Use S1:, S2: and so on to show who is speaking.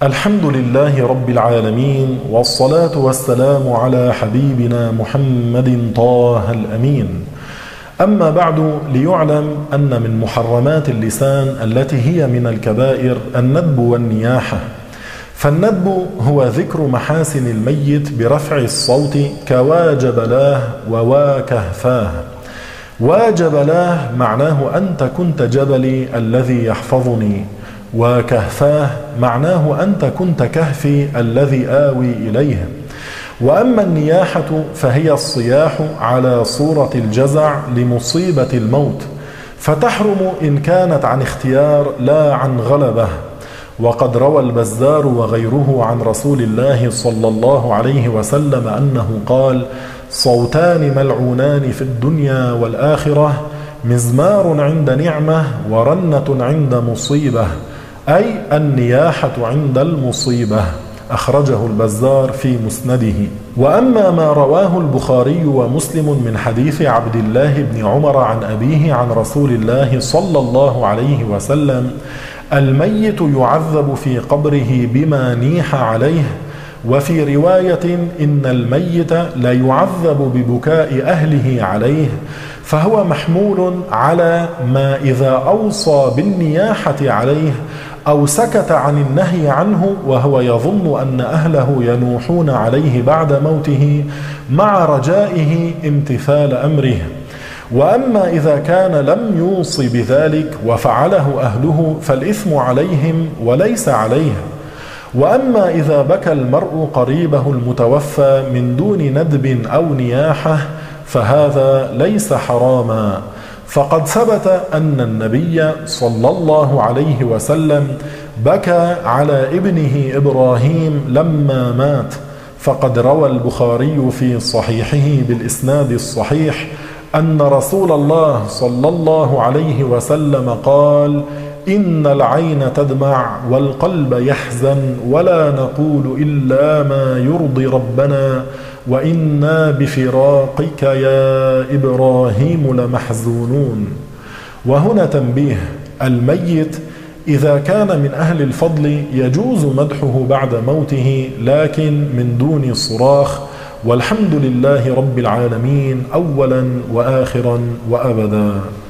S1: الحمد لله رب العالمين، والصلاة والسلام على حبيبنا محمد طه الأمين. أما بعد، ليعلم أن من محرمات اللسان التي هي من الكبائر الندب والنياحة. فالندب هو ذكر محاسن الميت برفع الصوت كواجبلاه وواكهفاه. واجبلاه معناه أنت كنت جبلي الذي يحفظني، وكهفاه معناه أنت كنت كهفي الذي آوي إليه. وأما النياحة فهي الصياح على صورة الجزع لمصيبة الموت، فتحرم إن كانت عن اختيار لا عن غلبة. وقد روى البزار وغيره عن رسول الله صلى الله عليه وسلم أنه قال: صوتان ملعونان في الدنيا والآخرة، مزمار عند نعمة ورنة عند مصيبة، أي النياحة عند المصيبة. أخرجه البزار في مسنده. وأما ما رواه البخاري ومسلم من حديث عبد الله بن عمر عن أبيه عن رسول الله صلى الله عليه وسلم: الميت يعذب في قبره بما نيح عليه. وفي رواية: إن الميت لا يعذب ببكاء أهله عليه. فهو محمول على ما إذا أوصى بالنياحة عليه أو سكت عن النهي عنه وهو يظن أن أهله ينوحون عليه بعد موته مع رجائه امتثال أمره. وأما إذا كان لم يوص بذلك وفعله أهله فالإثم عليهم وليس عليه. وأما إذا بكى المرء قريبه المتوفى من دون ندب أو نياحة فهذا ليس حراما، فقد ثبت أن النبي صلى الله عليه وسلم بكى على ابنه إبراهيم لما مات. فقد روى البخاري في صحيحه بالإسناد الصحيح أن رسول الله صلى الله عليه وسلم قال: إن العين تدمع والقلب يحزن، ولا نقول إلا ما يرضي ربنا، وإنا بفراقك يا إبراهيم لمحزونون. وهنا تنبيه: الميت إذا كان من أهل الفضل يجوز مدحه بعد موته، لكن من دون صراخ. والحمد لله رب العالمين أولا وآخرا وأبدا.